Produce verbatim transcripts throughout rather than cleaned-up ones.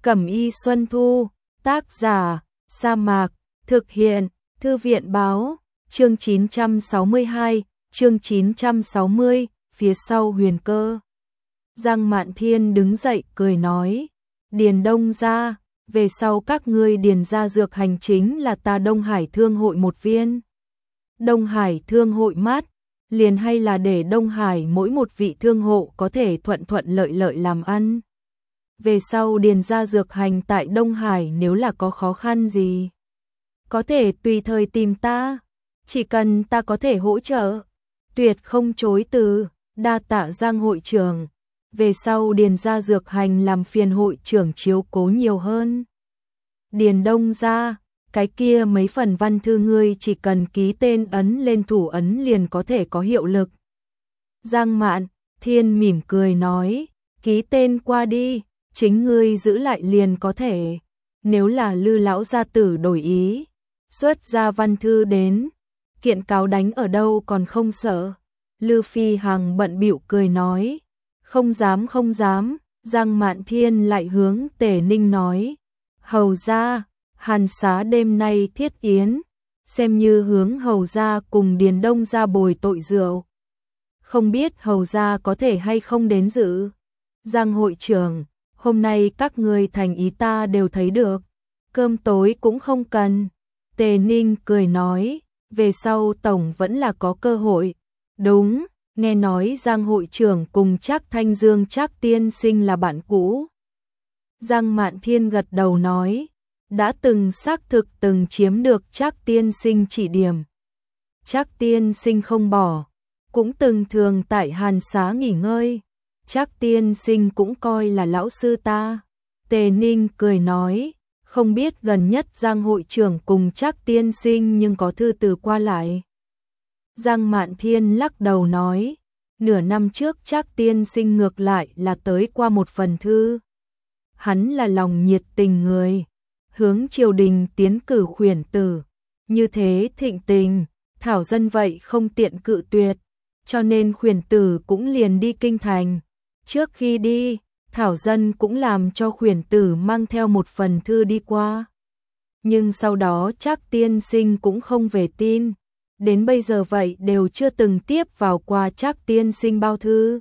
Cẩm y Xuân Thu, tác giả, Sa Mạc, thực hiện, Thư viện báo, chương chín trăm sáu mươi hai, chương chín trăm sáu mươi, phía sau Huyền Cơ. Giang Mạn Thiên đứng dậy cười nói, Điền Đông gia, về sau các ngươi Điền gia dược hành chính là ta Đông Hải Thương hội một viên. Đông Hải Thương hội mát, liền hay là để Đông Hải mỗi một vị thương hộ có thể thuận thuận lợi lợi làm ăn. Về sau Điền gia dược hành tại Đông Hải nếu là có khó khăn gì, có thể tùy thời tìm ta, chỉ cần ta có thể hỗ trợ, tuyệt không chối từ. Đa tạ Giang hội trưởng, về sau Điền gia dược hành làm phiền hội trưởng chiếu cố nhiều hơn. Điền Đông gia, cái kia mấy phần văn thư ngươi chỉ cần ký tên ấn lên thủ ấn liền có thể có hiệu lực. Giang Mạn Thiên mỉm cười nói, ký tên qua đi, chính ngươi giữ lại liền có thể. Nếu là Lư lão gia tử đổi ý, xuất ra văn thư đến, kiện cáo đánh ở đâu còn không sợ. Lư Phi Hằng bận bịu cười nói, không dám không dám. Giang Mạn Thiên lại hướng Tề Ninh nói, hầu gia, Hàn xá đêm nay thiết yến, xem như hướng hầu gia cùng Điền Đông gia bồi tội rượu. Không biết hầu gia có thể hay không đến dự. Giang hội trưởng, hôm nay các ngươi thành ý ta đều thấy được, cơm tối cũng không cần. Tề Ninh cười nói, về sau tổng vẫn là có cơ hội. Đúng, nghe nói Giang hội trưởng cùng Trác Thanh Dương Trác tiên sinh là bạn cũ. Giang Mạn Thiên gật đầu nói, đã từng xác thực từng chiếm được Trác tiên sinh chỉ điểm. Trác tiên sinh không bỏ, cũng từng thường tại Hàn xá nghỉ ngơi. Trác tiên sinh cũng coi là lão sư ta. Tề Ninh cười nói, không biết gần nhất Giang hội trưởng cùng Trác tiên sinh nhưng có thư từ qua lại. Giang Mạn Thiên lắc đầu nói, nửa năm trước Trác tiên sinh ngược lại là tới qua một phần thư. Hắn là lòng nhiệt tình người, hướng triều đình tiến cử khuyển tử, như thế thịnh tình, thảo dân vậy không tiện cự tuyệt, cho nên khuyển tử cũng liền đi kinh thành. Trước khi đi, thảo dân cũng làm cho khuyển tử mang theo một phần thư đi qua. Nhưng sau đó Trác tiên sinh cũng không về tin, đến bây giờ vậy đều chưa từng tiếp vào qua Trác tiên sinh bao thư.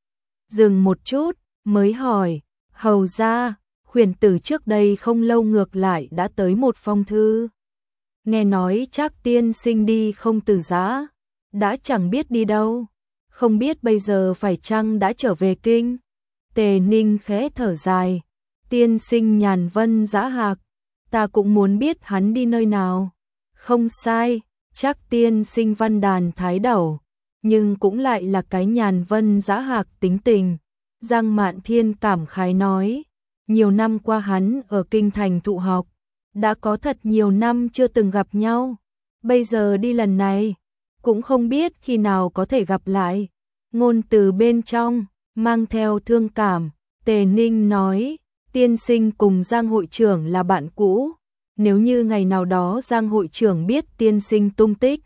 Dừng một chút, mới hỏi, hầu gia, khuyển tử trước đây không lâu ngược lại đã tới một phong thư. Nghe nói Trác tiên sinh đi không từ giã, đã chẳng biết đi đâu, không biết bây giờ phải chăng đã trở về kinh. Tề Ninh khẽ thở dài, tiên sinh nhàn vân dã hạc, ta cũng muốn biết hắn đi nơi nào. Không sai, Trác tiên sinh văn đàn thái đẩu, nhưng cũng lại là cái nhàn vân dã hạc tính tình. Giang Mạn Thiên cảm khái nói, nhiều năm qua hắn ở kinh thành thụ học, đã có thật nhiều năm chưa từng gặp nhau. Bây giờ đi lần này, cũng không biết khi nào có thể gặp lại. Ngôn từ bên trong, mang theo thương cảm, Tề Ninh nói, tiên sinh cùng Giang hội trưởng là bạn cũ. Nếu như ngày nào đó Giang hội trưởng biết tiên sinh tung tích,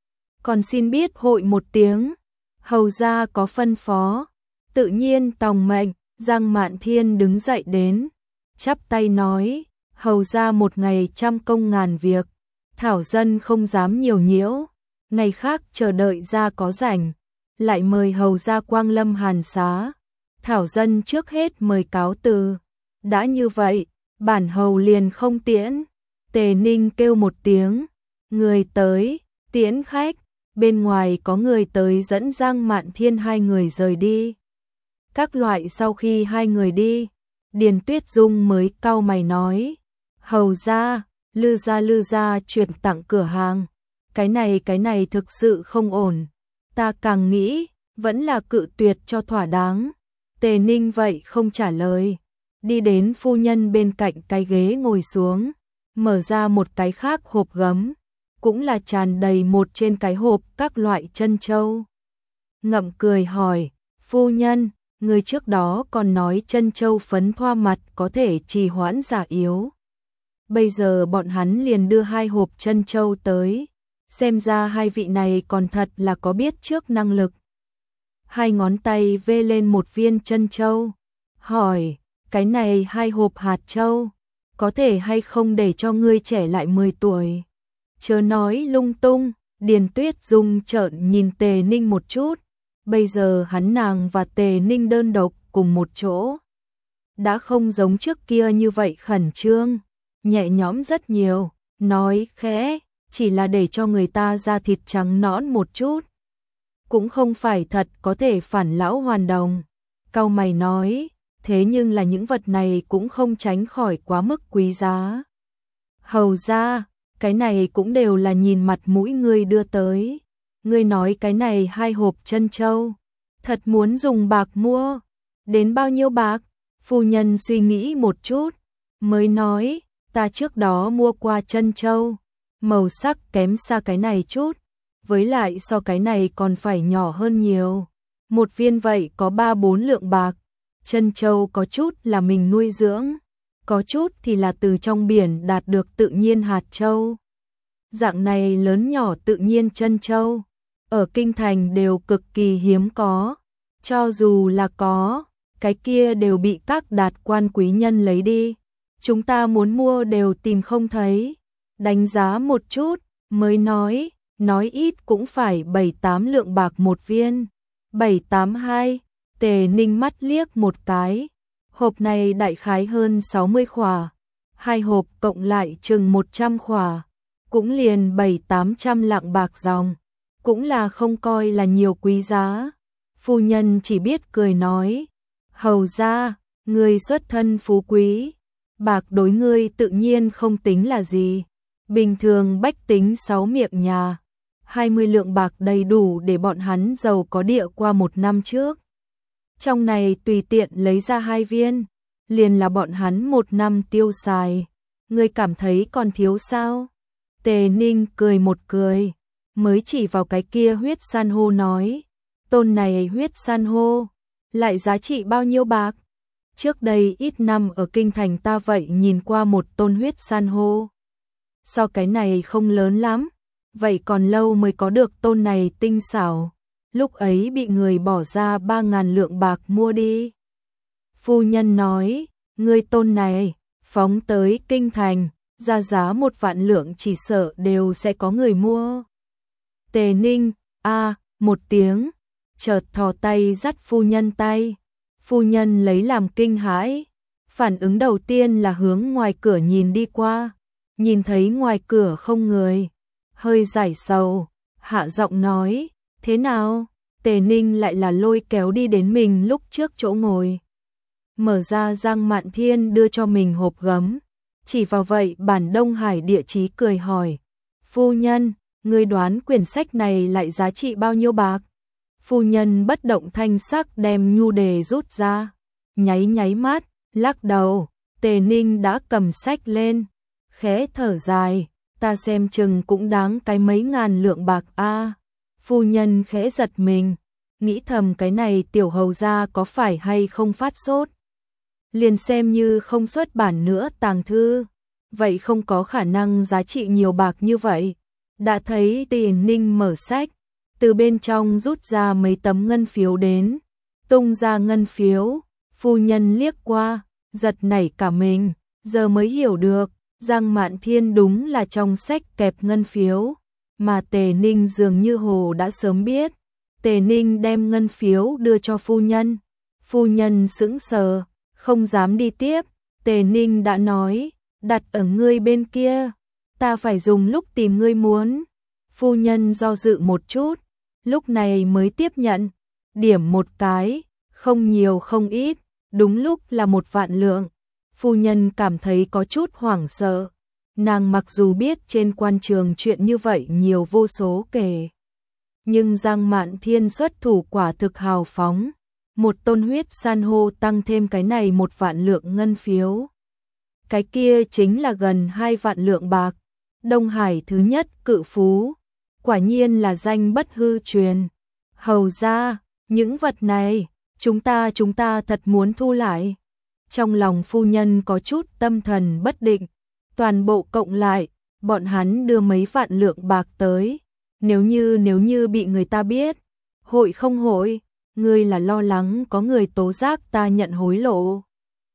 còn xin biết hội một tiếng. Hầu gia có phân phó, tự nhiên tòng mệnh. Giang Mạn Thiên đứng dậy đến, chắp tay nói, hầu gia một ngày trăm công ngàn việc, thảo dân không dám nhiều nhiễu, ngày khác chờ đợi gia có rảnh, lại mời hầu gia quang lâm Hàn xá, thảo dân trước hết mời cáo từ. Đã như vậy, bản hầu liền không tiễn. Tề Ninh kêu một tiếng, người tới, tiễn khách. Bên ngoài có người tới dẫn Giang Mạn Thiên hai người rời đi. Các loại sau khi hai người đi, Điền Tuyết Dung mới cau mày nói, hầu gia, Lư gia Lư gia chuyển tặng cửa hàng, cái này cái này thực sự không ổn, ta càng nghĩ, vẫn là cự tuyệt cho thỏa đáng. Tề Ninh vậy không trả lời, đi đến phu nhân bên cạnh cái ghế ngồi xuống, mở ra một cái khác hộp gấm, cũng là tràn đầy một trên cái hộp các loại trân châu. Ngậm cười hỏi, phu nhân, người trước đó còn nói trân châu phấn thoa mặt có thể trì hoãn giả yếu. Bây giờ bọn hắn liền đưa hai hộp trân châu tới, xem ra hai vị này còn thật là có biết trước năng lực. Hai ngón tay vê lên một viên trân châu, hỏi, cái này hai hộp hạt châu, có thể hay không để cho ngươi trẻ lại mười tuổi. Chớ nói lung tung, Điền Tuyết Dung trợn nhìn Tề Ninh một chút, bây giờ hắn nàng và Tề Ninh đơn độc cùng một chỗ. Đã không giống trước kia như vậy khẩn trương, nhẹ nhõm rất nhiều, nói khẽ, chỉ là để cho người ta da thịt trắng nõn một chút. Cũng không phải thật có thể phản lão hoàn đồng. Cau mày nói, thế nhưng là những vật này cũng không tránh khỏi quá mức quý giá. Hầu ra, cái này cũng đều là nhìn mặt mũi ngươi đưa tới. Ngươi nói cái này hai hộp chân châu, thật muốn dùng bạc mua, đến bao nhiêu bạc? Phu nhân suy nghĩ một chút, mới nói, ta trước đó mua qua chân châu, màu sắc kém xa cái này chút, với lại so cái này còn phải nhỏ hơn nhiều. Một viên vậy có ba bốn lượng bạc, chân châu có chút là mình nuôi dưỡng, có chút thì là từ trong biển đạt được tự nhiên hạt châu. Dạng này lớn nhỏ tự nhiên chân châu, ở kinh thành đều cực kỳ hiếm có, cho dù là có, cái kia đều bị các đạt quan quý nhân lấy đi. Chúng ta muốn mua đều tìm không thấy. Đánh giá một chút, mới nói, nói ít cũng phải bảy tám lượng bạc một viên. bảy tám hai, Tề Ninh mắt liếc một cái. Hộp này đại khái hơn sáu mươi khỏa. Hai hộp cộng lại chừng một trăm khỏa. Cũng liền bảy tám trăm lạng bạc dòng. Cũng là không coi là nhiều quý giá. Phu nhân chỉ biết cười nói. Hầu ra, ngươi xuất thân phú quý, bạc đối ngươi tự nhiên không tính là gì. Bình thường bách tính sáu miệng nhà, hai mươi lượng bạc đầy đủ để bọn hắn giàu có địa qua một năm trước. Trong này tùy tiện lấy ra hai viên, liền là bọn hắn một năm tiêu xài. Ngươi cảm thấy còn thiếu sao? Tề Ninh cười một cười, mới chỉ vào cái kia huyết san hô nói, tôn này huyết san hô lại giá trị bao nhiêu bạc? Trước đây ít năm ở kinh thành ta vậy nhìn qua một tôn huyết san hô. So cái này không lớn lắm, vậy còn lâu mới có được tôn này tinh xảo. Lúc ấy bị người bỏ ra ba ngàn lượng bạc mua đi. Phu nhân nói, ngươi tôn này, phóng tới kinh thành, ra giá một vạn lượng chỉ sợ đều sẽ có người mua. Tề Ninh, a một tiếng, chợt thò tay dắt phu nhân tay. Phu nhân lấy làm kinh hãi, phản ứng đầu tiên là hướng ngoài cửa nhìn đi qua, nhìn thấy ngoài cửa không người, hơi giải sầu, hạ giọng nói, thế nào? Tề Ninh lại là lôi kéo đi đến mình lúc trước chỗ ngồi. Mở ra Giang Mạn Thiên đưa cho mình hộp gấm, chỉ vào vậy bản Đông Hải địa chí cười hỏi, phu nhân, ngươi đoán quyển sách này lại giá trị bao nhiêu bạc? Phu nhân bất động thanh sắc đem nhu đề rút ra, nháy nháy mắt, lắc đầu. Tề Ninh đã cầm sách lên, khẽ thở dài, ta xem chừng cũng đáng cái mấy ngàn lượng bạc a. Phu nhân khẽ giật mình, nghĩ thầm cái này tiểu hầu gia có phải hay không phát sốt. Liền xem như không xuất bản nữa tàng thư, vậy không có khả năng giá trị nhiều bạc như vậy. Đã thấy Tề Ninh mở sách, từ bên trong rút ra mấy tấm ngân phiếu đến, tung ra ngân phiếu, phu nhân liếc qua, giật nảy cả mình, giờ mới hiểu được, Giang Mạn Thiên đúng là trong sách kẹp ngân phiếu, mà Tề Ninh dường như hồ đã sớm biết. Tề Ninh đem ngân phiếu đưa cho phu nhân, phu nhân sững sờ, không dám đi tiếp. Tề Ninh đã nói, đặt ở ngươi bên kia, ta phải dùng lúc tìm ngươi muốn. Phu nhân do dự một chút, lúc này mới tiếp nhận, điểm một cái, không nhiều không ít, đúng lúc là một vạn lượng. Phu nhân cảm thấy có chút hoảng sợ, nàng mặc dù biết trên quan trường chuyện như vậy nhiều vô số kể, nhưng Giang Mạn Thiên xuất thủ quả thực hào phóng, một tôn huyết san hô tăng thêm cái này một vạn lượng ngân phiếu. Cái kia chính là gần hai vạn lượng bạc, Đông Hải thứ nhất cự phú, quả nhiên là danh bất hư truyền. Hầu ra, những vật này, chúng ta chúng ta thật muốn thu lại. Trong lòng phu nhân có chút tâm thần bất định, toàn bộ cộng lại, bọn hắn đưa mấy vạn lượng bạc tới, nếu như nếu như bị người ta biết, hội không hội, ngươi là lo lắng có người tố giác ta nhận hối lộ.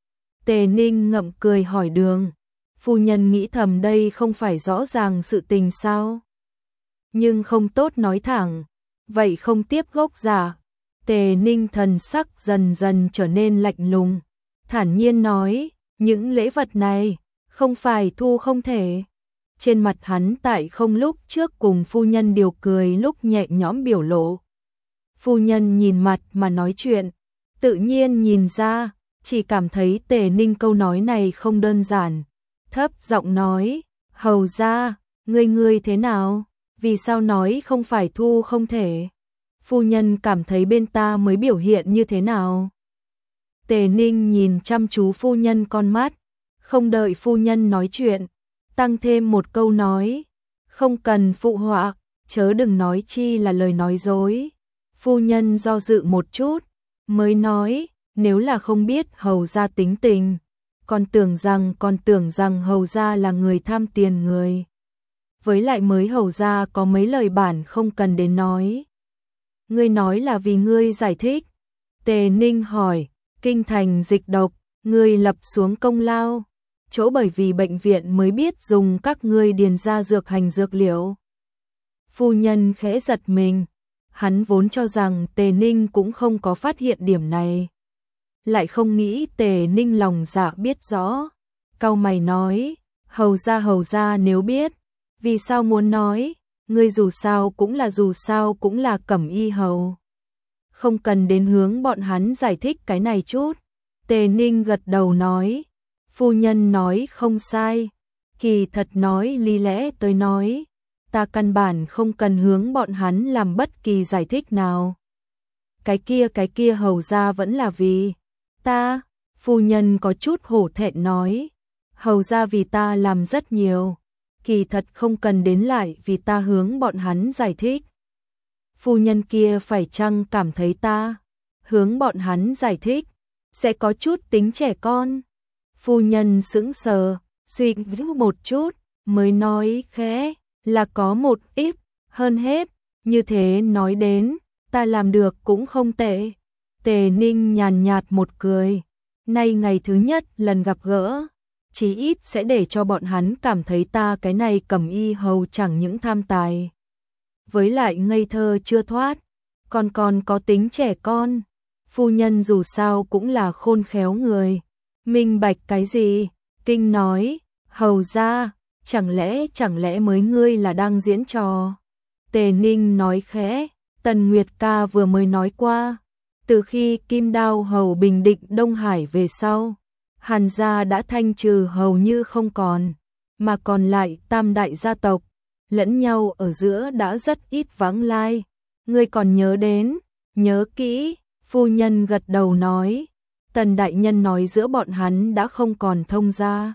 Tề Ninh ngậm cười hỏi Đường. Phu nhân nghĩ thầm đây không phải rõ ràng sự tình sao? Nhưng không tốt nói thẳng. Vậy không tiếp gốc giả. Tề Ninh thần sắc dần dần trở nên lạnh lùng. Thản nhiên nói, những lễ vật này, không phải thu không thể. Trên mặt hắn tại không lúc trước cùng phu nhân điều cười lúc nhẹ nhõm biểu lộ. Phu nhân nhìn mặt mà nói chuyện, tự nhiên nhìn ra, chỉ cảm thấy Tề Ninh câu nói này không đơn giản. Thấp giọng nói, hầu ra, ngươi ngươi thế nào? Vì sao nói không phải thu không thể? Phu nhân cảm thấy bên ta mới biểu hiện như thế nào? Tề Ninh nhìn chăm chú phu nhân con mắt, không đợi phu nhân nói chuyện, tăng thêm một câu nói, không cần phụ họa, chớ đừng nói chi là lời nói dối. Phu nhân do dự một chút, mới nói, nếu là không biết hầu gia tính tình, còn tưởng rằng còn tưởng rằng hầu gia là người tham tiền người. Với lại mới hầu gia có mấy lời bản không cần đến nói. Ngươi nói là vì ngươi giải thích. Tề Ninh hỏi, kinh thành dịch độc, ngươi lập xuống công lao, chỗ bởi vì bệnh viện mới biết dùng các ngươi điền ra dược hành dược liệu. Phu nhân khẽ giật mình, hắn vốn cho rằng Tề Ninh cũng không có phát hiện điểm này. Lại không nghĩ Tề Ninh lòng dạ biết rõ, cau mày nói, hầu ra hầu ra nếu biết, vì sao muốn nói, ngươi dù sao cũng là dù sao cũng là Cẩm Y hầu. Không cần đến hướng bọn hắn giải thích cái này chút. Tề Ninh gật đầu nói, phu nhân nói không sai, kỳ thật nói lý lẽ tới nói, ta căn bản không cần hướng bọn hắn làm bất kỳ giải thích nào. Cái kia cái kia hầu ra vẫn là vì ta, phu nhân có chút hổ thẹn nói, hầu ra vì ta làm rất nhiều, kỳ thật không cần đến lại vì ta hướng bọn hắn giải thích. Phu nhân kia phải chăng cảm thấy ta hướng bọn hắn giải thích sẽ có chút tính trẻ con? Phu nhân sững sờ, suy nghĩ một chút, mới nói khẽ, là có một ít, hơn hết, như thế nói đến, ta làm được cũng không tệ. Tề Ninh nhàn nhạt một cười, nay ngày thứ nhất lần gặp gỡ, chí ít sẽ để cho bọn hắn cảm thấy ta cái này Cẩm Y hầu chẳng những tham tài, với lại ngây thơ chưa thoát, còn còn có tính trẻ con. Phu nhân dù sao cũng là khôn khéo người, minh bạch cái gì? Kinh nói, hầu ra, chẳng lẽ chẳng lẽ mới ngươi là đang diễn trò? Tề Ninh nói khẽ, Tần Nguyệt ca vừa mới nói qua, từ khi Kim Đao hầu bình định Đông Hải về sau, Hàn gia đã thanh trừ hầu như không còn, mà còn lại tam đại gia tộc, lẫn nhau ở giữa đã rất ít vắng lai. Ngươi còn nhớ đến? Nhớ kỹ. Phu nhân gật đầu nói, Tần đại nhân nói giữa bọn hắn đã không còn thông gia.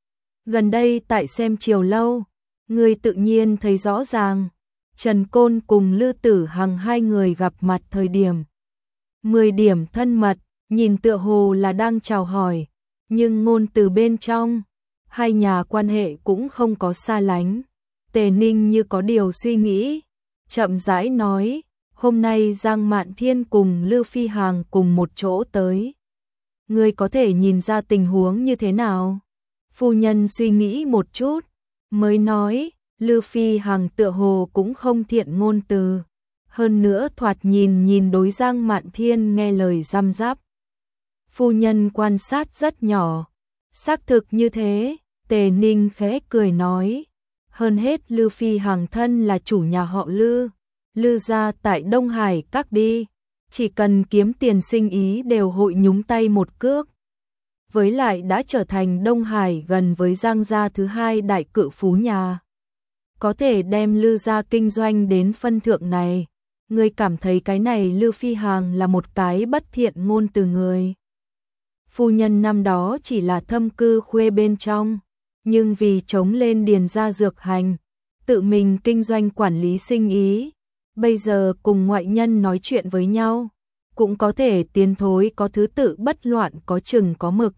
Gần đây tại xem chiều lâu, ngươi tự nhiên thấy rõ ràng, Trần Côn cùng Lư Tử Hằng hai người gặp mặt thời điểm mười điểm thân mật, nhìn tựa hồ là đang chào hỏi, nhưng ngôn từ bên trong, hai nhà quan hệ cũng không có xa lánh. Tề Ninh như có điều suy nghĩ, chậm rãi nói, hôm nay Giang Mạn Thiên cùng Lư Phi Hằng cùng một chỗ tới. Ngươi có thể nhìn ra tình huống như thế nào? Phu nhân suy nghĩ một chút, mới nói, Lư Phi Hằng tựa hồ cũng không thiện ngôn từ. Hơn nữa thoạt nhìn nhìn đối Giang Mạn Thiên nghe lời răm rắp. Phu nhân quan sát rất nhỏ, xác thực như thế. Tề Ninh khẽ cười nói, hơn hết Lư Phi Hằng thân là chủ nhà họ Lư, Lư gia tại Đông Hải các đi, chỉ cần kiếm tiền sinh ý đều hội nhúng tay một cước. Với lại đã trở thành Đông Hải gần với Giang gia thứ hai đại cự phú nhà. Có thể đem Lư gia kinh doanh đến phân thượng này, ngươi cảm thấy cái này Lư Phi Hằng là một cái bất thiện ngôn từ người. Phu nhân năm đó chỉ là thâm cư khuê bên trong, nhưng vì chống lên điền gia dược hành, tự mình kinh doanh quản lý sinh ý, bây giờ cùng ngoại nhân nói chuyện với nhau, cũng có thể tiến thối có thứ tự bất loạn có chừng có mực.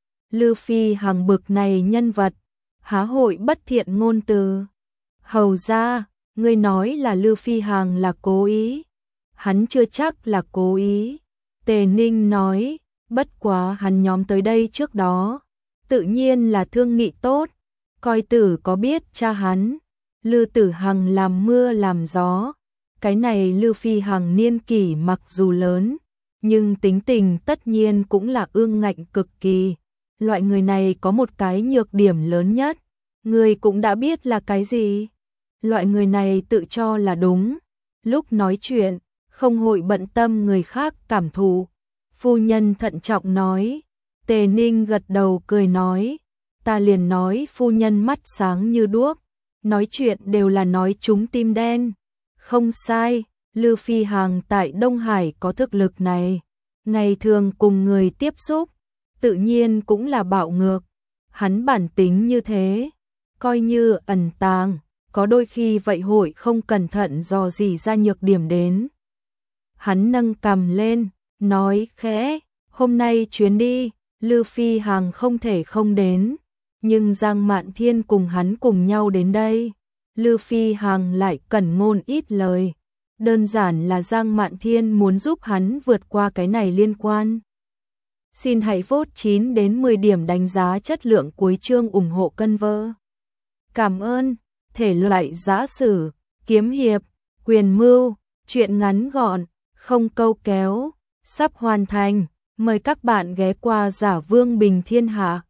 Lư Phi Hằng bực này nhân vật, há hội bất thiện ngôn từ. Hầu ra, ngươi nói là Lư Phi Hằng là cố ý. Hắn chưa chắc là cố ý. Tề Ninh nói, Bất quá hắn nhóm tới đây trước đó, tự nhiên là thương nghị tốt, coi tử có biết cha hắn, Lư Tử Hằng làm mưa làm gió, cái này Lư Phi Hằng niên kỷ mặc dù lớn, nhưng tính tình tất nhiên cũng là ương ngạnh cực kỳ. Loại người này có một cái nhược điểm lớn nhất, người cũng đã biết là cái gì. Loại người này tự cho là đúng, lúc nói chuyện, không hội bận tâm người khác cảm thụ. Phu nhân thận trọng nói, Tề Ninh gật đầu cười nói, ta liền nói phu nhân mắt sáng như đuốc, nói chuyện đều là nói trúng tim đen. Không sai, Lư Phi Hằng tại Đông Hải có thực lực này, ngày thường cùng người tiếp xúc, tự nhiên cũng là bạo ngược. Hắn bản tính như thế, coi như ẩn tàng, có đôi khi vậy hội không cẩn thận dò dỉ ra nhược điểm đến. Hắn nâng cằm lên, nói khẽ, hôm nay chuyến đi, Lư Phi Hằng không thể không đến, nhưng Giang Mạn Thiên cùng hắn cùng nhau đến đây. Lư Phi Hằng lại cẩn ngôn ít lời, đơn giản là Giang Mạn Thiên muốn giúp hắn vượt qua cái này liên quan. Xin hãy vote chín đến mười điểm đánh giá chất lượng cuối chương ủng hộ cân vơ. Cảm ơn. Thể loại giã sử, kiếm hiệp, quyền mưu, truyện ngắn gọn, không câu kéo, sắp hoàn thành. Mời các bạn ghé qua Giả Vương Bình Thiên Hạ.